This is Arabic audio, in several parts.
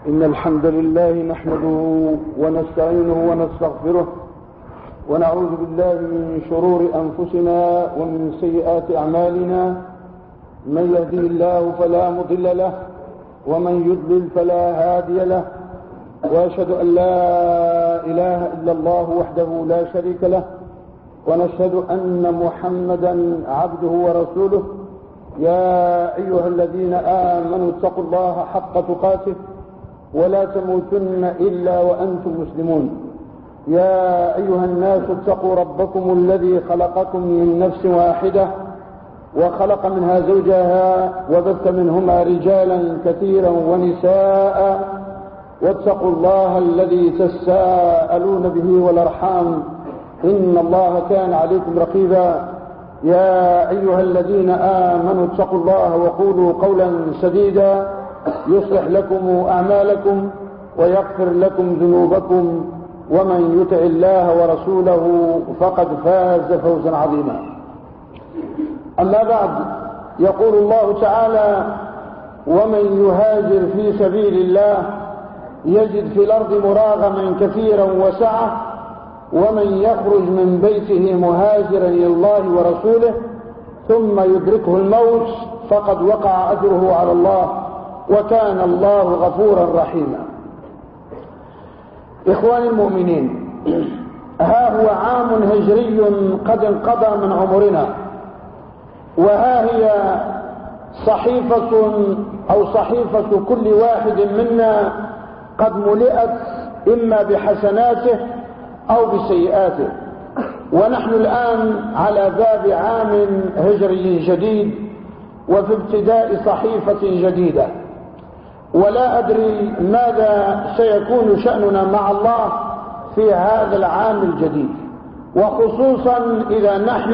إن الحمد لله نحمده ونستعينه ونستغفره ونعوذ بالله من شرور أنفسنا ومن سيئات أعمالنا. من يهده الله فلا مضل له ومن يضلل فلا هادي له، وأشهد أن لا إله إلا الله وحده لا شريك له، ونشهد أن محمدا عبده ورسوله. يا أيها الذين آمنوا اتقوا الله حق تقاته ولا تموتن إلا وأنتم مسلمون. يا أيها الناس اتقوا ربكم الذي خلقكم من نفس واحدة وخلق منها زوجها وبث منهما رجالا كثيرا ونساء، واتقوا الله الذي تساءلون به والأرحام إن الله كان عليكم رقيبا. يا أيها الذين آمنوا اتقوا الله وقولوا قولا سديدا يصلح لكم أعمالكم ويغفر لكم ذنوبكم، ومن يطع الله ورسوله فقد فاز فوزا عظيما. أما بعد، يقول الله تعالى: ومن يهاجر في سبيل الله يجد في الأرض مراغما كثيرا وسعة، ومن يخرج من بيته مهاجرا إلى الله ورسوله ثم يدركه الموت فقد وقع أجره على الله وكان الله غفورا رحيما. إخواني المؤمنين، ها هو عام هجري قد انقضى من عمرنا، وها هي صحيفة كل واحد منا قد ملئت إما بحسناته أو بسيئاته، ونحن الآن على باب عام هجري جديد وفي ابتداء صحيفة جديدة، ولا أدري ماذا سيكون شأننا مع الله في هذا العام الجديد، وخصوصا إذا نحن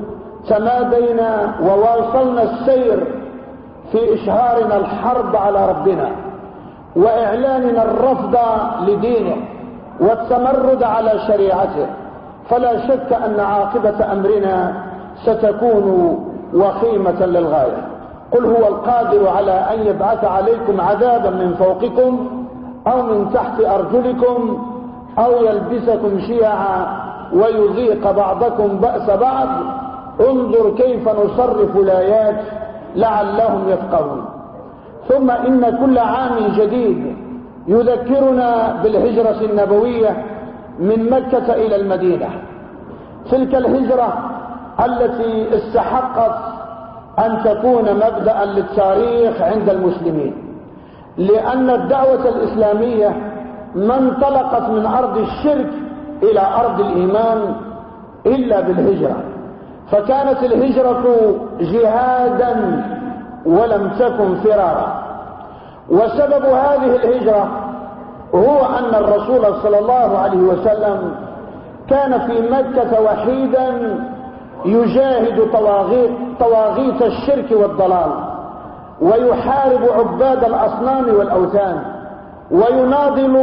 تمادينا وواصلنا السير في إشهارنا الحرب على ربنا وإعلاننا الرفض لدينه والتمرد على شريعته، فلا شك أن عاقبة أمرنا ستكون وخيمة للغاية. قل هو القادر على أن يبعث عليكم عذابا من فوقكم أو من تحت أرجلكم أو يلبسكم شيعا ويذيق بعضكم بأس بعض، انظر كيف نصرف الآيات لعلهم يفقهون. ثم إن كل عام جديد يذكرنا بالهجرة النبوية من مكة إلى المدينة، تلك الهجرة التي استحقت أن تكون مبدأ للتاريخ عند المسلمين، لأن الدعوة الإسلامية ما انطلقت من أرض الشرك إلى أرض الإيمان إلا بالهجرة، فكانت الهجرة جهادا ولم تكن فرارا. وسبب هذه الهجرة هو أن الرسول صلى الله عليه وسلم كان في مكة وحيدا يجاهد طواغيت الشرك والضلال، ويحارب عباد الأصنام والأوثان، ويناضل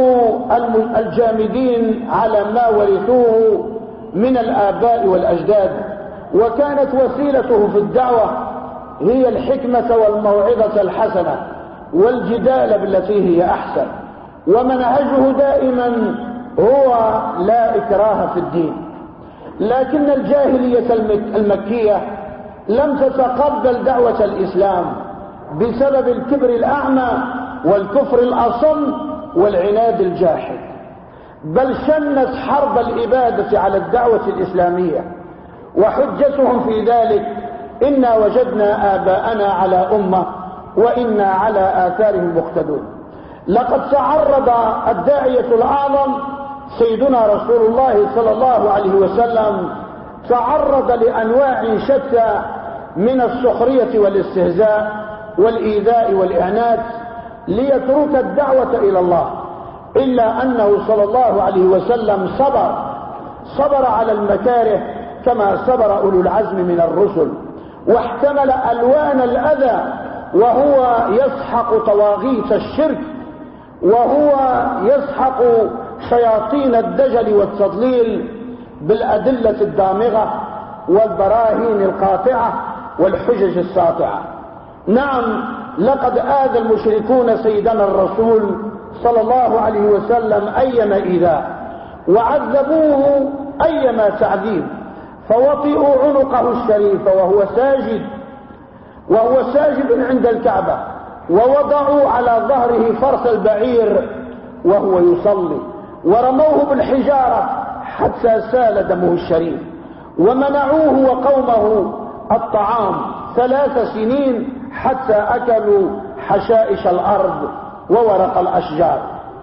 الجامدين على ما ورثوه من الآباء والأجداد. وكانت وسيلته في الدعوة هي الحكمة والموعظة الحسنة والجدال بالتي هي أحسن، ومنهجه دائما هو لا إكراه في الدين. لكن الجاهلية المكية لم تتقبل دعوة الإسلام بسبب الكبر الأعمى والكفر الأصم والعناد الجاحد، بل شنت حرب الإبادة على الدعوة الإسلامية، وحجتهم في ذلك: إنا وجدنا آباءنا على أمة وإنا على آثارهم مقتدون. لقد تعرض الداعية الأعظم سيدنا رسول الله صلى الله عليه وسلم تعرض لأنواع شتى من السخرية والاستهزاء والإيذاء والإعنات ليترك الدعوة إلى الله، إلا أنه صلى الله عليه وسلم صبر على المكاره كما صبر أولو العزم من الرسل، واحتمل ألوان الأذى وهو يسحق طواغيت الشرك، وهو يسحق شياطين الدجل والتضليل بالأدلة الدامغة والبراهين القاطعة والحجج الساطعة. نعم، لقد آذى المشركون سيدنا الرسول صلى الله عليه وسلم أيما إيذاء، وعذبوه أيما تعذيب، فوطئوا عنقه الشريف وهو ساجد عند الكعبة، ووضعوا على ظهره فرس البعير وهو يصلي، ورموه بالحجارة حتى سال دمه الشريف، ومنعوه وقومه الطعام 3 سنين حتى أكلوا حشائش الأرض وورق الأشجار.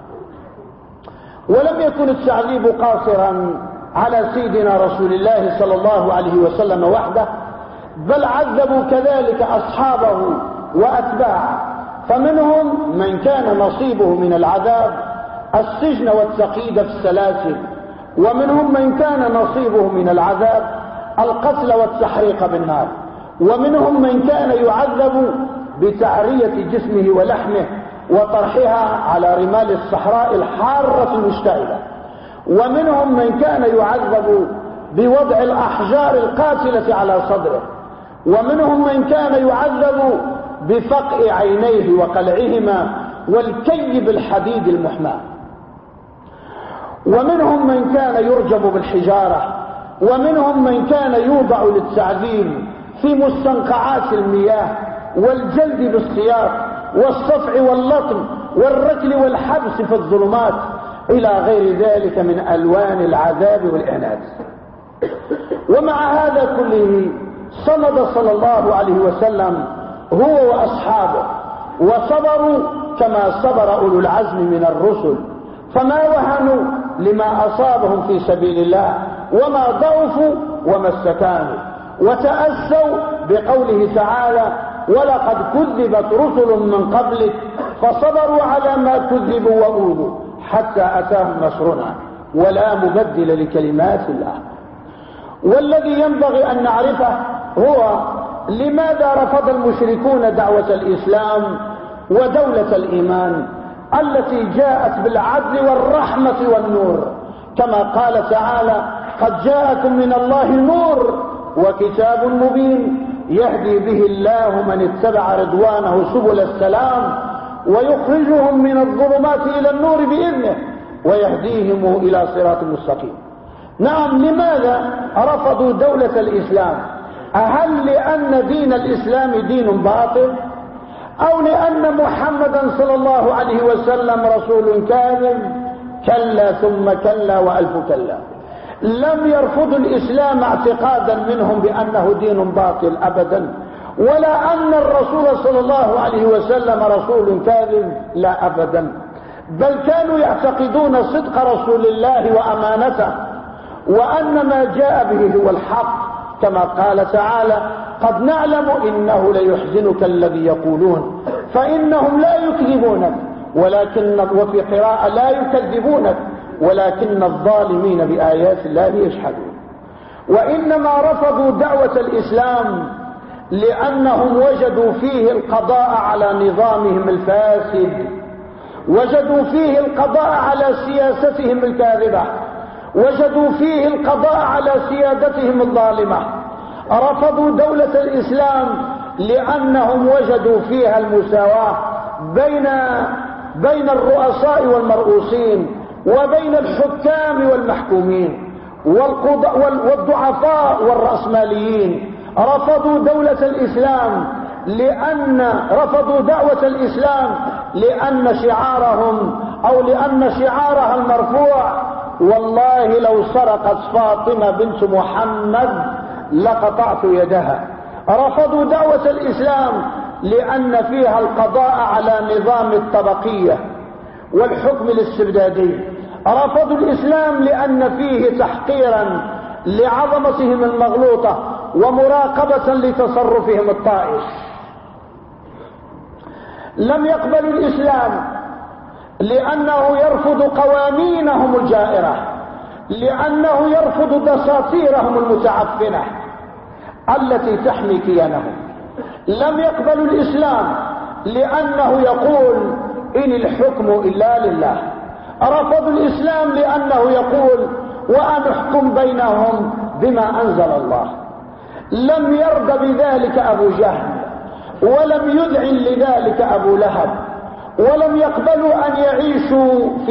ولم يكن التعذيب قاصرا على سيدنا رسول الله صلى الله عليه وسلم وحده، بل عذبوا كذلك أصحابه وأتباعه، فمنهم من كان نصيبه من العذاب السجن والتقييد في السلاسل، ومنهم من كان نصيبه من العذاب القتل والتحريق بالنار، ومنهم من كان يعذب بتعرية جسمه ولحمه وطرحها على رمال الصحراء الحارة المشتعلة، ومنهم من كان يعذب بوضع الأحجار القاتلة على صدره، ومنهم من كان يعذب بفقع عينيه وقلعهما والكي بالحديد المحمى، ومنهم من كان يرجم بالحجارة، ومنهم من كان يوضع للتعذيب في مستنقعات المياه والجلد بالسياط والصفع واللطم والركل والحبس في الظلمات إلى غير ذلك من ألوان العذاب والإعنات. ومع هذا كله صمد صلى الله عليه وسلم هو وأصحابه، وصبروا كما صبر أولو العزم من الرسل، فما وهنوا لما أصابهم في سبيل الله، وما ضعفوا وما استكانوا، وتأسوا بقوله تعالى: ولقد كذبت رسل من قبلك فصبروا على ما كذبوا وأوذوا حتى أتاهم نصرنا ولا مبدل لكلمات الله. والذي ينبغي أن نعرفه هو لماذا رفض المشركون دعوة الإسلام ودولة الإيمان التي جاءت بالعدل والرحمة والنور، كما قال تعالى: قد جاءكم من الله نور وكتاب مبين يهدي به الله من اتبع رضوانه سبل السلام ويخرجهم من الظلمات إلى النور بإذنه ويهديهم إلى صراط مستقيم. نعم، لماذا رفضوا دولة الإسلام؟ هل لأن دين الإسلام دين باطل، أو لأن محمدا صلى الله عليه وسلم رسول كاذب؟ كلا ثم كلا وألف كلا. لم يرفضوا الإسلام اعتقادا منهم بأنه دين باطل أبدا، ولا أن الرسول صلى الله عليه وسلم رسول كاذب، لا أبدا، بل كانوا يعتقدون صدق رسول الله وأمانته، وأن ما جاء به هو الحق، كما قال تعالى: قد نعلم إنه ليحزنك الذي يقولون فإنهم لا يكذبونك وفي قراءة لا يكذبونك ولكن الظالمين بآيات الله يجحدون. وإنما رفضوا دعوة الإسلام لأنهم وجدوا فيه القضاء على نظامهم الفاسد، وجدوا فيه القضاء على سياستهم الكاذبة، وجدوا فيه القضاء على سيادتهم الظالمة. رفضوا دولة الإسلام لأنهم وجدوا فيها المساواة بين الرؤساء والمرؤوسين، وبين الحكام والمحكومين، والضعفاء والرأسماليين. رفضوا دولة الإسلام رفضوا دعوة الإسلام لأن شعارها المرفوع: والله لو سرقت فاطمة بنت محمد لقطعت يدها. رفضوا دعوة الإسلام لأن فيها القضاء على نظام الطبقية والحكم الاستبدادي. رفضوا الإسلام لأن فيه تحقيرا لعظمتهم المغلوطة ومراقبة لتصرفهم الطائش. لم يقبلوا الإسلام لأنه يرفض قوانينهم الجائرة، لأنه يرفض دساتيرهم المتعفنة التي تحمي كيانهم. لم يقبلوا الإسلام لأنه يقول: إن الحكم إلا لله. رفضوا الإسلام لأنه يقول: وأن أحكم بينهم بما أنزل الله. لم يرضى بذلك أبو جهل، ولم يذعن لذلك أبو لهب، ولم يقبلوا أن يعيشوا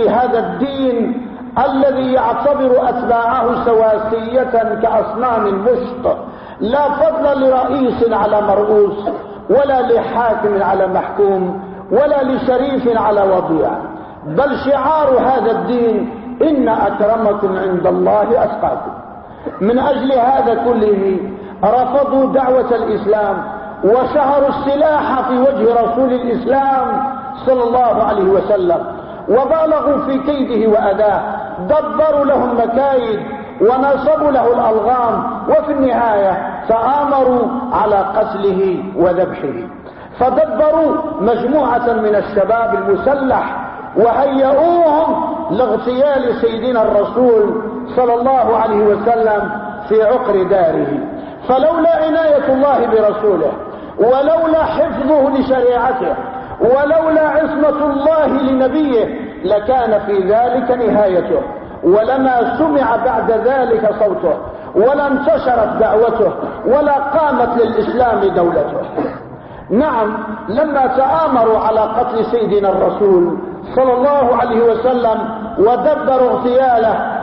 في هذا الدين الذي يعتبر أتباعه سواسية كأصنام المشط، لا فضل لرئيس على مرؤوس، ولا لحاكم على محكوم، ولا لشريف على وضيع، بل شعار هذا الدين إن أكرمكم عند الله أتقاكم. من أجل هذا كله رفضوا دعوة الإسلام وشهروا السلاح في وجه رسول الإسلام صلى الله عليه وسلم، وبالغوا في كيده وأذاه، دبروا له المكايد ونصبوا له الألغام، وفي النهاية تآمروا على قتله وذبحه. فدبروا مجموعة من الشباب المسلح وهيئوهم لاغتيال سيدنا الرسول صلى الله عليه وسلم في عقر داره. فلولا عناية الله برسوله، ولولا حفظه لشريعته، ولولا عصمة الله لنبيه لكان في ذلك نهايته، ولما سمع بعد ذلك صوته، ولا انتشرت دعوته، ولا قامت للإسلام دولته. نعم، لما تآمروا على قتل سيدنا الرسول صلى الله عليه وسلم ودبروا اغتياله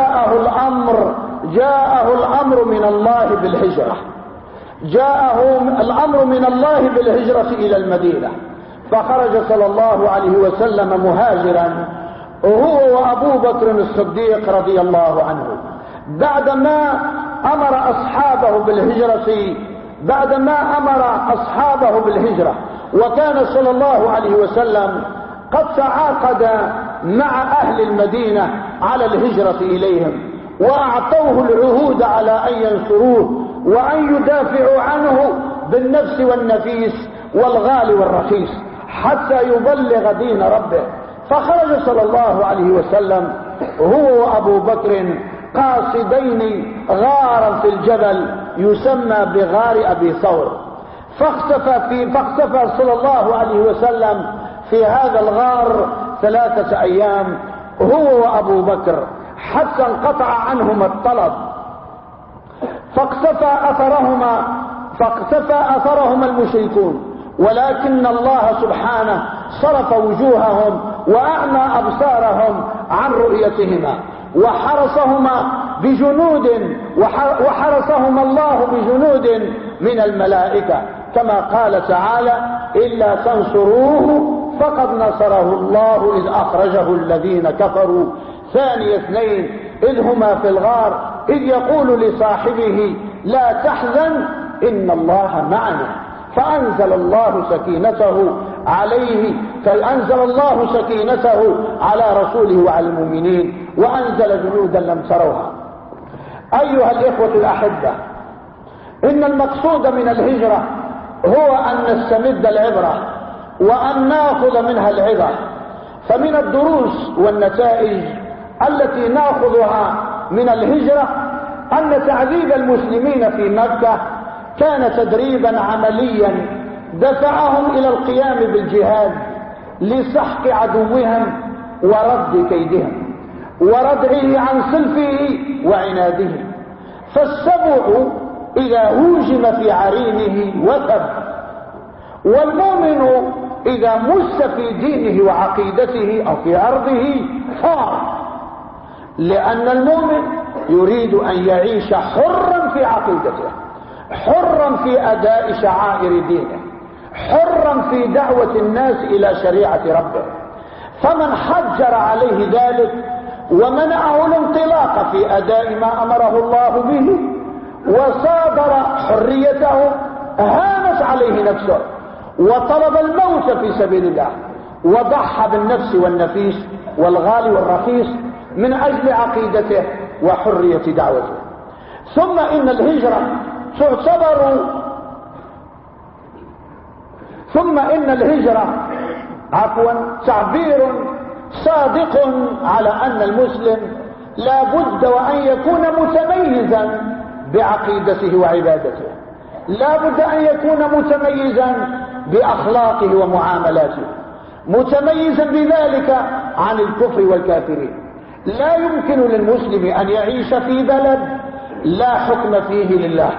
جاءه الأمر من الله بالهجرة، جاءه الأمر من الله بالهجرة إلى المدينة، فخرج صلى الله عليه وسلم مهاجرا هو وأبو بكر الصديق رضي الله عنه، بعدما أمر أصحابه بالهجرة، وكان صلى الله عليه وسلم قد تعاقد مع أهل المدينة على الهجرة إليهم، وأعطوه العهود على أن ينصروه وأن يدافعوا عنه بالنفس والنفيس والغالي والرخيص حتى يبلغ دين ربه. فخرج صلى الله عليه وسلم هو وأبو بكر قاصدين غارا في الجبل يسمى بغار أبي ثور، فاختفى صلى الله عليه وسلم في هذا الغار 3 أيام هو وأبو بكر حتى انقطع عنهما الطلب، فاقتفى أثرهما المشركون، ولكن الله سبحانه صرف وجوههم وأعمى أبصارهم عن رؤيتهما، وحرسهما الله بجنود من الملائكة، كما قال تعالى: إلا تنصروه فقد نصره الله إذ أخرجه الذين كفروا ثاني 2 إذ هما في الغار إذ يقول لصاحبه لا تحزن إن الله معنا، فأنزل الله سكينته على رسوله وعلى المؤمنين، وأنزل جنودا لم تروها. أيها الإخوة الأحبة، إن المقصود من الهجرة هو أن نستمد العبرة وأن نأخذ منها العظة. فمن الدروس والنتائج التي نأخذها من الهجرة أن تعذيب المسلمين في مكة كان تدريبا عمليا دفعهم إلى القيام بالجهاد لسحق عدوهم ورد كيدهم وردعه عن صلفه وعناده. فالسبع إذا هوجم في عرينه وثب، والمؤمن إذا مس في دينه وعقيدته أو في أرضه فار، لأن المؤمن يريد أن يعيش حرا في عقيدته، حرا في أداء شعائر دينه، حرا في دعوة الناس إلى شريعة ربه. فمن حجر عليه ذلك ومنعه الانطلاق في أداء ما أمره الله به وصادر حريته هانت عليه نفسه وطلب الموت في سبيل الله وضحى بالنفس والنفيس والغالي والرخيص من أجل عقيدته وحرية دعوته. ثم إن الهجرة تعبير صادق على أن المسلم لا بد وأن يكون متميزا بعقيدته وعبادته، لا بد أن يكون متميزا بأخلاقه ومعاملاته، متميزا بذلك عن الكفر والكافرين. لا يمكن للمسلم أن يعيش في بلد لا حكم فيه لله،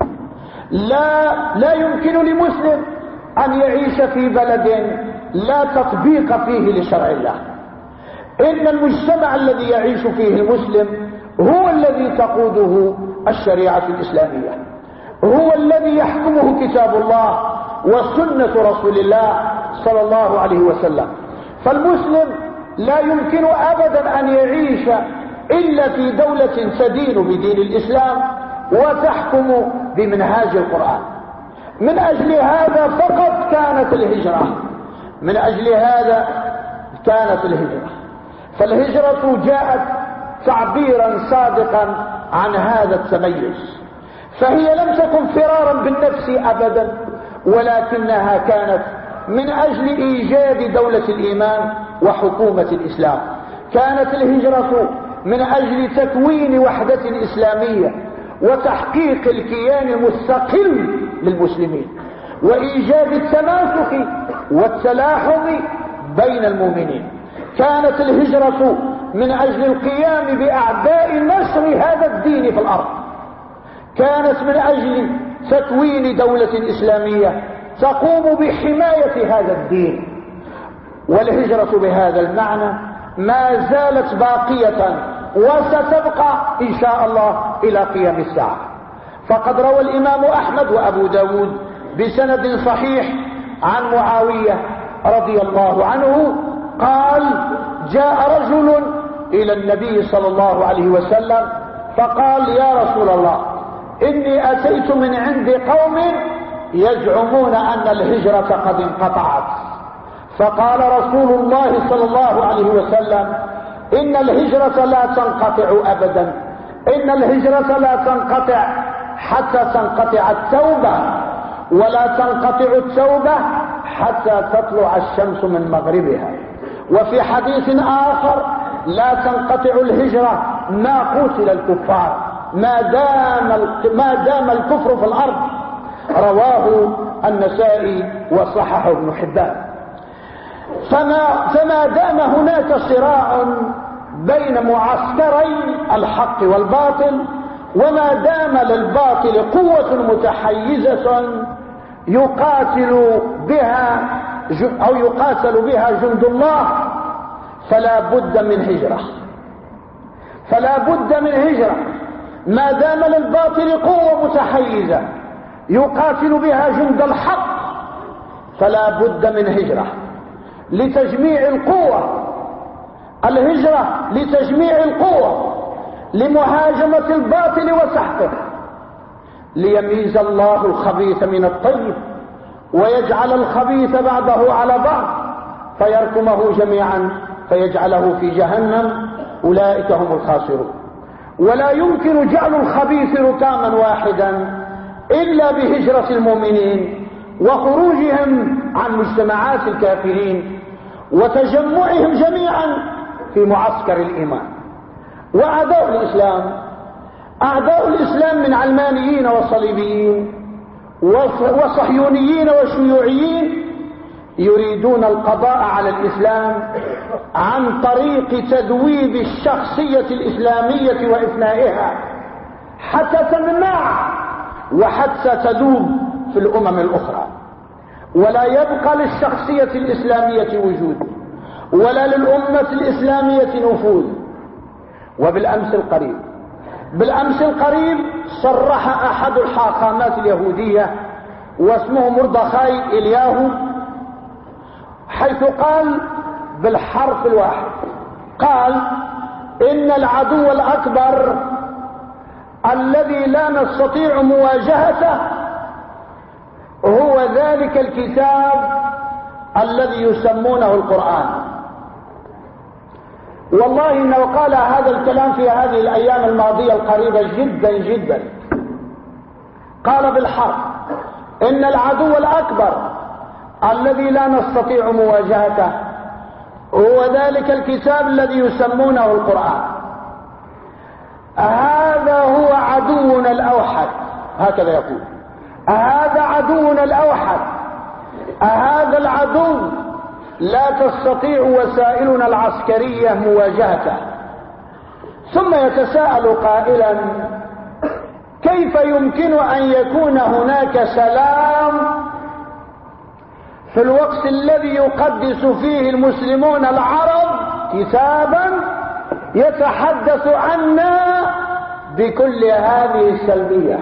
لا يمكن لمسلم أن يعيش في بلد لا تطبيق فيه لشرع الله. إن المجتمع الذي يعيش فيه المسلم هو الذي تقوده الشريعة الإسلامية، هو الذي يحكمه كتاب الله وسنة رسول الله صلى الله عليه وسلم. فالمسلم لا يمكن أبدا أن يعيش إلا في دولة تدين بدين الإسلام وتحكم بمنهاج القرآن. من أجل هذا فقط كانت الهجرة، من أجل هذا كانت الهجرة. فالهجرة جاءت تعبيرا صادقا عن هذا التميز، فهي لم تكن فرارا بالنفس أبدا، ولكنها كانت من أجل إيجاد دولة الإيمان وحكومة الإسلام. كانت الهجرة من أجل تكوين وحدة إسلامية وتحقيق الكيان المستقل للمسلمين وإيجاد التماسك والتلاحم بين المؤمنين. كانت الهجرة من أجل القيام بأعباء نشر هذا الدين في الأرض. كانت من أجل تكوين دولة إسلامية تقوم بحماية هذا الدين. والهجرة بهذا المعنى ما زالت باقية وستبقى إن شاء الله إلى قيام الساعة. فقد روى الإمام أحمد وأبو داود بسند صحيح عن معاوية رضي الله عنه قال: جاء رجل إلى النبي صلى الله عليه وسلم فقال: يا رسول الله، إني أتيت من عند قوم يزعمون أن الهجرة قد انقطعت. فقال رسول الله صلى الله عليه وسلم: إن الهجرة لا تنقطع أبدا، إن الهجرة لا تنقطع حتى تنقطع التوبة، ولا تنقطع التوبة حتى تطلع الشمس من مغربها. وفي حديث آخر: لا تنقطع الهجرة ما قتل الكفار، ما دام الكفر في الأرض. رواه النسائي وصححه ابن حبان. فما دام هناك صراع بين معسكري الحق والباطل، وما دام للباطل قوة متحيزة يقاتل بها جند الله، فلا بد من هجرة، فلا بد من هجرة. ما دام للباطل قوة متحيزة يقاتل بها جند الحق، فلا بد من هجرة لتجميع القوة. الهجرة لتجميع القوة لمهاجمة الباطل وسحقه، ليميز الله الخبيث من الطيب ويجعل الخبيث بعضه على بعض فيركمه جميعا فيجعله في جهنم، أولئك هم الخاسرون. ولا يمكن جعل الخبيث ركاما واحدا إلا بهجرة المؤمنين وخروجهم عن مجتمعات الكافرين وتجمعهم جميعا في معسكر الإيمان. وأعداء الإسلام، أعداء الإسلام من علمانيين وصليبيين وصهيونيين وشيوعيين يريدون القضاء على الإسلام عن طريق تذويب الشخصية الإسلامية وإفنائها حتى تنمع وحتى تذوب في الأمم الأخرى، ولا يبقى للشخصية الإسلامية وجود ولا للأمة الإسلامية نفوذ. وبالأمس القريب صرح أحد الحاخامات اليهودية واسمه مردخاي إلياهو، حيث قال بالحرف الواحد، قال: إن العدو الأكبر الذي لا نستطيع مواجهته هو ذلك الكتاب الذي يسمونه القرآن. والله إنه قال هذا الكلام في هذه الأيام الماضية القريبة جدا جدا. قال بالحرف: إن العدو الأكبر الذي لا نستطيع مواجهته هو ذلك الكتاب الذي يسمونه القرآن. هذا هو عدونا الأوحد، هكذا يقول: هذا عدونا الأوحد، هذا العدو لا تستطيع وسائلنا العسكرية مواجهته. ثم يتساءل قائلا: كيف يمكن أن يكون هناك سلام في الوقت الذي يقدس فيه المسلمون العرب كتابا يتحدث عنا بكل هذه السلبية.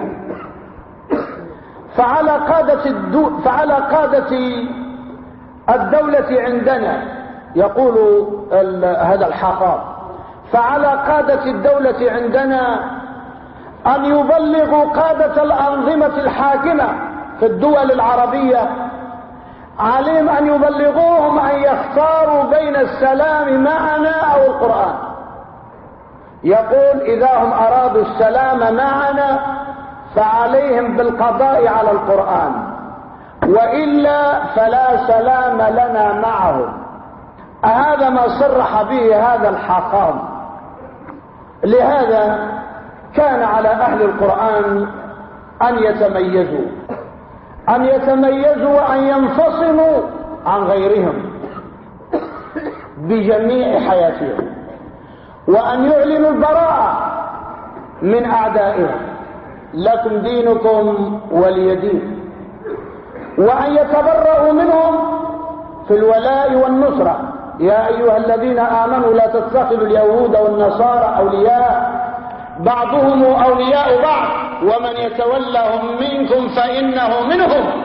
فعلى قادة الدولة عندنا يقول هذا الحافظ: فعلى قادة الدولة عندنا أن يبلغوا قادة الأنظمة الحاكمة في الدول العربية، عليهم أن يبلغوهم أن يختاروا بين السلام معنا أو القرآن. يقول: إذا هم أرادوا السلام معنا فعليهم بالقضاء على القرآن، وإلا فلا سلام لنا معهم. هذا ما صرح به هذا الحاخام. لهذا كان على أهل القرآن أن يتميزوا وأن ينفصلوا عن غيرهم بجميع حياتهم، وأن يعلنوا البراءة من أعدائهم، لكم دينكم ولي دين، وأن يتبرؤوا منهم في الولاء والنصرة. يا أيها الذين آمنوا لا تتخذوا اليهود والنصارى أولياء بعضهم أولياء بعض ومن يتولهم منكم فإنه منهم.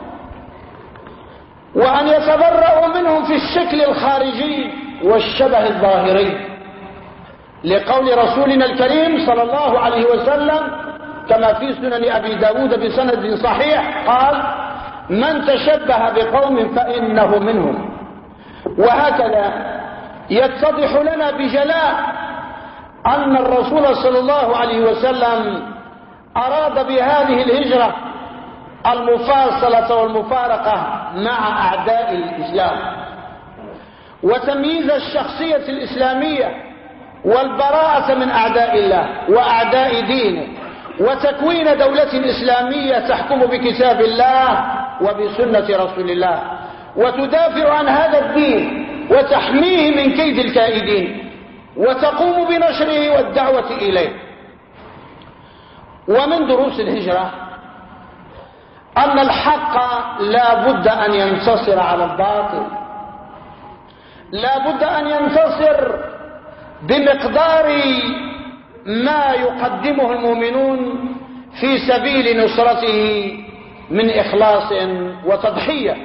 وأن يتبرؤوا منهم في الشكل الخارجي والشبه الظاهري، لقول رسولنا الكريم صلى الله عليه وسلم كما في سنن أبي داود بسند صحيح قال: من تشبه بقوم فإنه منهم. وهكذا يتضح لنا بجلاء أن الرسول صلى الله عليه وسلم أراد بهذه الهجرة المفاصلة والمفارقة مع أعداء الإسلام، وتمييز الشخصية الإسلامية والبراءة من أعداء الله وأعداء دينه، وتكوين دولة إسلامية تحكم بكتاب الله وبسنة رسول الله، وتدافع عن هذا الدين وتحميه من كيد الكائدين، وتقوم بنشره والدعوة إليه. ومن دروس الهجرة أن الحق لا بد أن ينتصر على الباطل، لا بد أن ينتصر بمقدار ما يقدمه المؤمنون في سبيل نصرته من إخلاص وتضحية.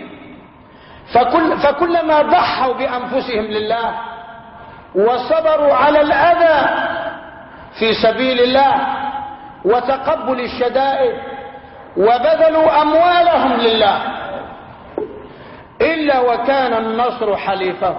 فكلما ضحوا بأنفسهم لله وصبروا على الأذى في سبيل الله وتقبل الشدائد وبذلوا أموالهم لله، إلا وكان النصر حليفه،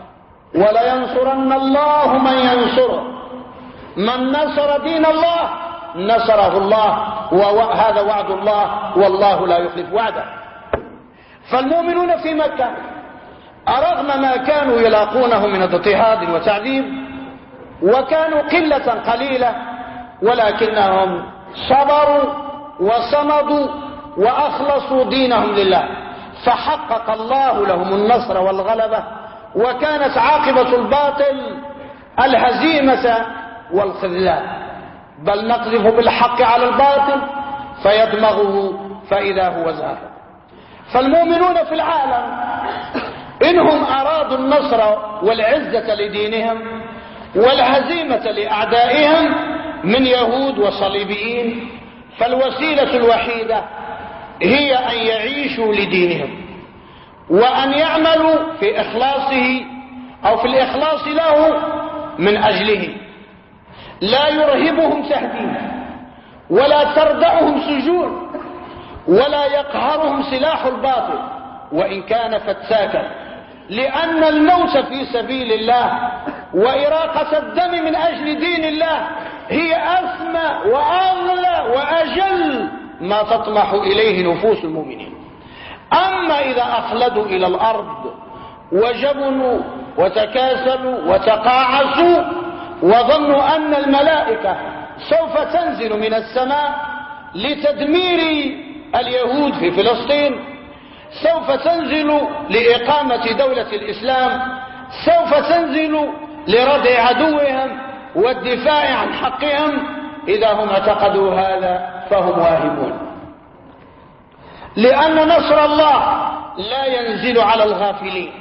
ولينصرن الله من ينصره. من نصر دين الله نصره الله، وهذا وعد الله والله لا يخلف وعده. فالمؤمنون في مكة رغم ما كانوا يلاقونه من اضطهاد وتعذيب، وكانوا قلة قليلة، ولكنهم صبروا وصمدوا وأخلصوا دينهم لله، فحقق الله لهم النصر والغلبة، وكانت عاقبة الباطل الهزيمة والخذلان. بل نقذف بالحق على الباطل فيدمغه فإذا هو زاهق. فالمؤمنون في العالم إنهم أرادوا النصر والعزة لدينهم والهزيمة لأعدائهم من يهود وصليبيين، فالوسيلة الوحيدة هي أن يعيشوا لدينهم وأن يعملوا في إخلاصه أو في الإخلاص له من أجله. لا يرهبهم تهديد، ولا تردعهم سجون، ولا يقهرهم سلاح الباطل وإن كان فتاكا، لأن الموت في سبيل الله وإراقة الدم من أجل دين الله هي أسمى وأغلى وأجل ما تطمح إليه نفوس المؤمنين. أما إذا أخلدوا إلى الأرض وجبنوا وتكاسلوا وتقاعسوا وظنوا أن الملائكة سوف تنزل من السماء لتدمير اليهود في فلسطين، سوف تنزل لإقامة دولة الإسلام، سوف تنزل لردع عدوهم والدفاع عن حقهم، إذا هم اعتقدوا هذا فهم واهمون. لأن نصر الله لا ينزل على الغافلين،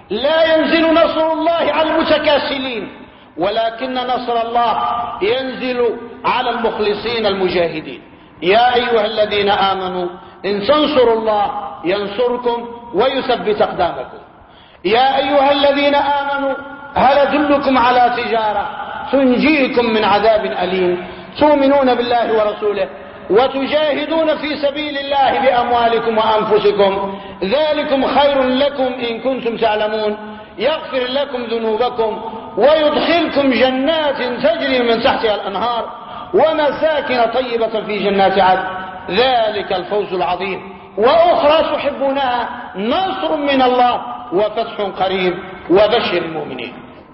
لا ينزل نصر الله على المتكاسلين، ولكن نصر الله ينزل على المخلصين المجاهدين. يا أيها الذين آمنوا إن تنصروا الله ينصركم ويثبت أقدامكم. يا أيها الذين آمنوا هل أدلكم على تجارة تنجيكم من عذاب أليم تؤمنون بالله ورسوله وتجاهدون في سبيل الله بأموالكم وأنفسكم ذلكم خير لكم إن كنتم تعلمون يغفر لكم ذنوبكم ويدخلكم جنات تجري من تحتها الأنهار ومساكن طيبة في جنات عدن ذلك الفوز العظيم. وأخرى تحبونها نصر من الله وفتح قريب وبشر المؤمنين.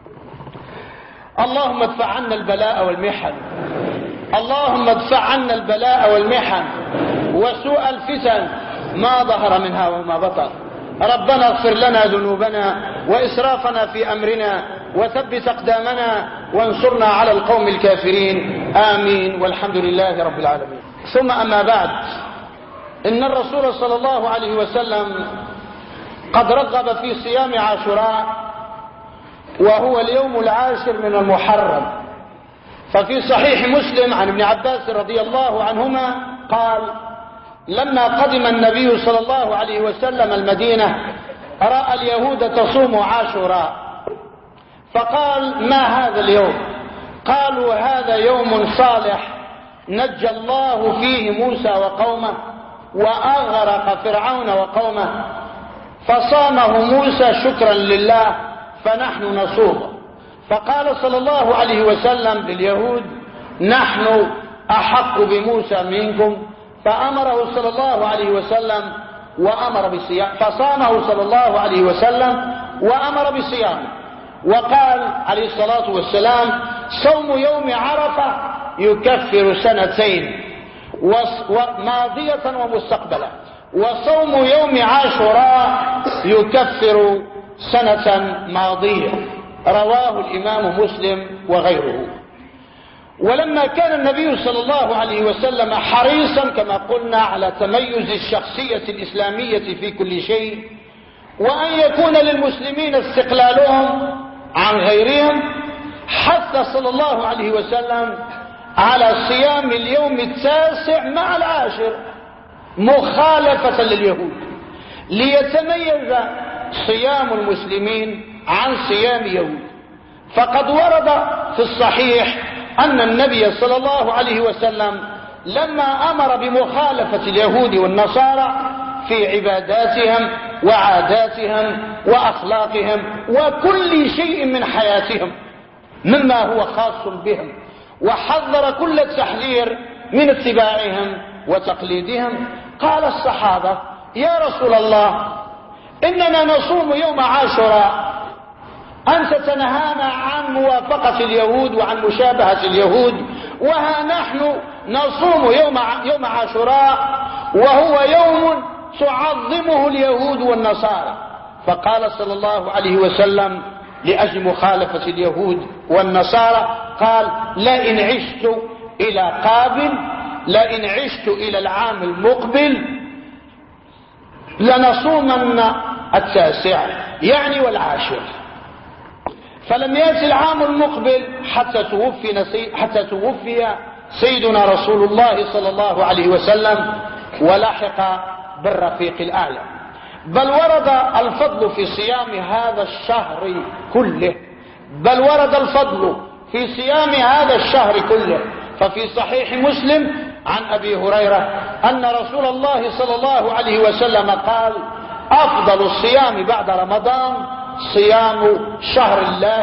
اللهم ادفع عنا البلاء والمحن، اللهم ادفع عنا البلاء والمحن وسوء الفتن ما ظهر منها وما بطن. ربنا اغفر لنا ذنوبنا وإسرافنا في أمرنا وثبت أقدامنا وانصرنا على القوم الكافرين آمين والحمد لله رب العالمين. ثم أما بعد، إن الرسول صلى الله عليه وسلم قد رغب في صيام عاشوراء وهو اليوم العاشر من المحرم. ففي صحيح مسلم عن ابن عباس رضي الله عنهما قال لما قدم النبي صلى الله عليه وسلم المدينة رأى اليهود تصوم عاشوراء فقال ما هذا اليوم؟ قالوا هذا يوم صالح نجى الله فيه موسى وقومه وأغرق فرعون وقومه فصامه موسى شكرا لله فنحن نصومه. فقال صلى الله عليه وسلم لليهود نحن أحق بموسى منكم فأمره صلى الله عليه وسلم وأمر بصيام فصامه صلى الله عليه وسلم وأمر بصيامه. وقال عليه الصلاة والسلام صوم يوم عرفة يكفر سنتين ماضية ومستقبلا وصوم يوم عاشوراء يكفر سنة ماضية. رواه الإمام مسلم وغيره. ولما كان النبي صلى الله عليه وسلم حريصا كما قلنا على تميز الشخصية الإسلامية في كل شيء وأن يكون للمسلمين استقلالهم عن غيرهم حث صلى الله عليه وسلم على صيام اليوم التاسع مع العاشر مخالفة لليهود ليتميز صيام المسلمين عن صيام يهود. فقد ورد في الصحيح أن النبي صلى الله عليه وسلم لما أمر بمخالفة اليهود والنصارى في عباداتهم وعاداتهم وأخلاقهم وكل شيء من حياتهم مما هو خاص بهم وحذر كل التحذير من اتباعهم وتقليدهم قال الصحابة يا رسول الله إننا نصوم يوم عاشوراء أنت تنهانا عن موافقة اليهود وعن مشابهة اليهود وها نحن نصوم يوم عاشوراء وهو يوم تعظمه اليهود والنصارى. فقال صلى الله عليه وسلم لأجل مخالفة اليهود والنصارى قال لئن عشت إلى العام المقبل لنصومن التاسع يعني والعاشر. فلم يأتي العام المقبل حتى توفي سيدنا رسول الله صلى الله عليه وسلم ولحق بالرفيق الأعلى. بل ورد الفضل في صيام هذا الشهر كله ففي صحيح مسلم عن أبي هريرة أن رسول الله صلى الله عليه وسلم قال أفضل الصيام بعد رمضان صيام شهر الله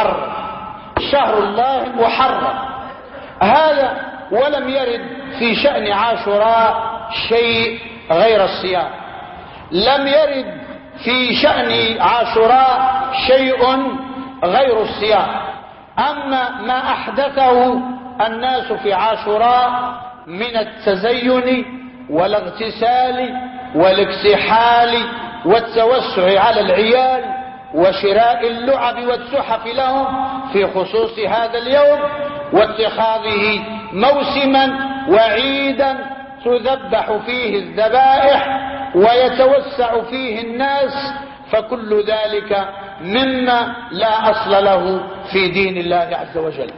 المحرم هذا. ولم يرد في شأن عاشوراء شيء غير الصيام، لم يرد في شأن عاشوراء شيء غير الصيام. أما ما أحدثه الناس في عاشوراء من التزين والاغتسال والاكسحال والتوسع على العيال وشراء اللعب والتحف لهم في خصوص هذا اليوم واتخاذه موسما وعيدا تذبح فيه الذبائح ويتوسع فيه الناس فكل ذلك مما لا أصل له في دين الله عز وجل،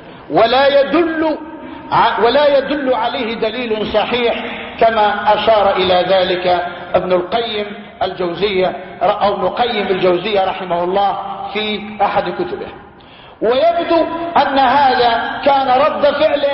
ولا يدل عليه دليل صحيح كما أشار إلى ذلك ابن القيم الجوزية أو ابن قيم الجوزية رحمه الله في أحد كتبه. ويبدو أن هذا كان رد فعل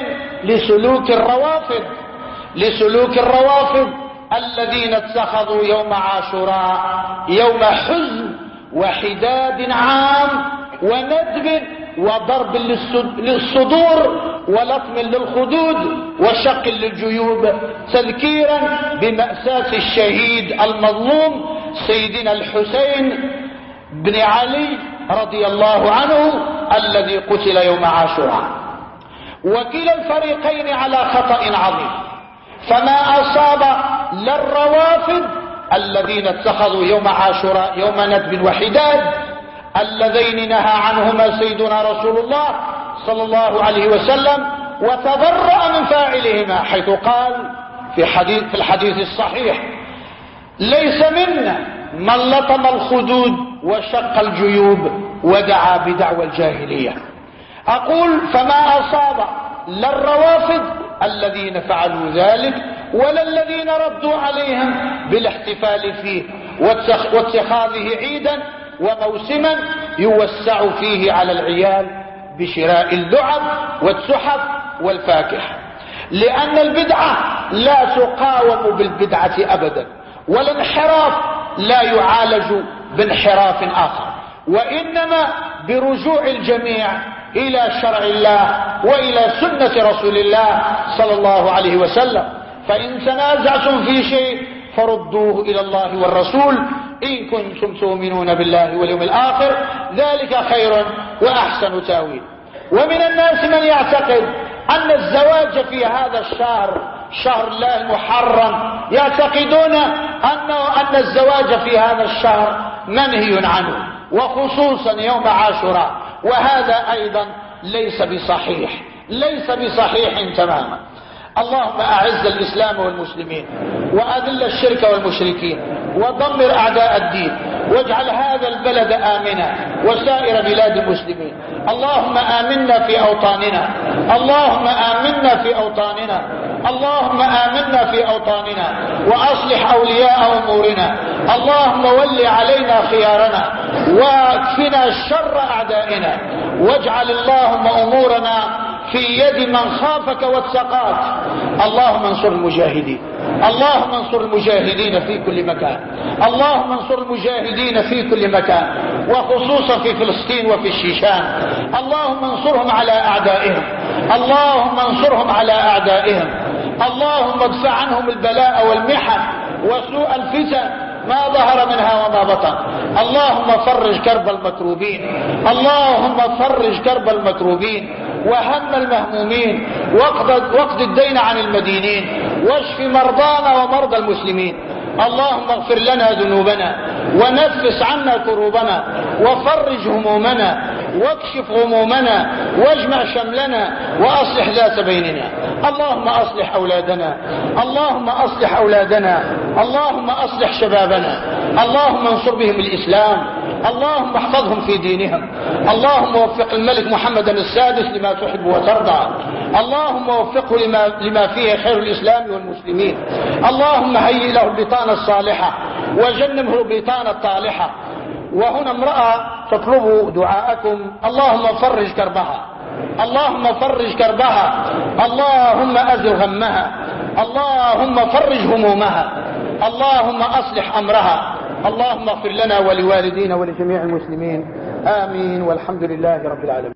لسلوك الروافض الذين اتخذوا يوم عاشوراء يوم حزن وحداد عام وندب وضرب للصدور ولطم للخدود وشق للجيوب، تذكيرا بمأساة الشهيد المظلوم سيدنا الحسين بن علي رضي الله عنه الذي قتل يوم عاشوراء. وكلا الفريقين على خطأ عظيم، فما أصاب لا الروافض الذين اتخذوا يوم عاشوراء يوم ندب وحداد اللذين نهى عنهما سيدنا رسول الله صلى الله عليه وسلم وتبرأ من فاعلهما، حيث قال في الحديث الصحيح: ليس منا من لطم الخدود وشق الجيوب ودعا بدعوى الجاهلية. أقول فما أصاب لا الروافض الذين فعلوا ذلك ولا الذين ردوا عليهم بالاحتفال فيه واتخاذه عيدا وموسما يوسع فيه على العيال بشراء اللعب والسحب والفاكهة، لأن البدعة لا تقاوم بالبدعة أبدا، والانحراف لا يعالج بانحراف آخر، وإنما برجوع الجميع إلى شرع الله وإلى سنة رسول الله صلى الله عليه وسلم. فإن تنازعتم في شيء فردوه إلى الله والرسول إن كنتم تؤمنون بالله واليوم الآخر، ذلك خير وأحسن تاويل. ومن الناس من يعتقد أن الزواج في هذا الشهر، شهر الله المحرم، يعتقدون أن الزواج في هذا الشهر منهي عنه، وخصوصا يوم عاشوراء، وهذا أيضا ليس بصحيح تماما. اللهم أعز الإسلام والمسلمين وأذل الشرك والمشركين ودمر أعداء الدين، واجعل هذا البلد آمنا وسائر بلاد المسلمين. اللهم آمنا في أوطاننا، اللهم آمنا في أوطاننا، اللهم آمنا في أوطاننا وأصلح أولياء أمورنا. اللهم ول علينا خيارنا واكفنا شر أعدائنا، واجعل اللهم أمورنا في يد من خافك واتقاك. اللهم انصر المجاهدين، اللهم انصر المجاهدين في كل مكان، اللهم انصر المجاهدين في كل مكان، وخصوصا في فلسطين وفي الشيشان. اللهم انصرهم على أعدائهم، اللهم انصرهم على أعدائهم. اللهم ادفع عنهم البلاء والمحن وسوء الفتن ما ظهر منها وما بطن. اللهم فرج كرب المكروبين، اللهم فرج كرب المكروبين وهم المهمومين، واقض الدين عن المدينين، واشف مرضانا ومرضى المسلمين. اللهم اغفر لنا ذنوبنا ونفس عنا كروبنا وفرج همومنا واكشف غمومنا واجمع شملنا وأصلح ذات بيننا. اللهم أصلح أولادنا، اللهم أصلح أولادنا، اللهم أصلح شبابنا، اللهم انصر بهم الإسلام، اللهم احفظهم في دينهم. اللهم وفق الملك محمد السادس لما تحب وترضى، اللهم وفقه لما فيه خير الإسلام والمسلمين. اللهم هيئ له البطانة الصالحة وجنبه البطانة الطالحة. وهنا امرأة تطلب دعاءكم، اللهم فرج كربها، اللهم فرج كربها، اللهم أزل همها، اللهم فرج همومها، اللهم أصلح أمرها. اللهم اغفر لنا ولوالدينا ولجميع المسلمين، آمين، والحمد لله رب العالمين.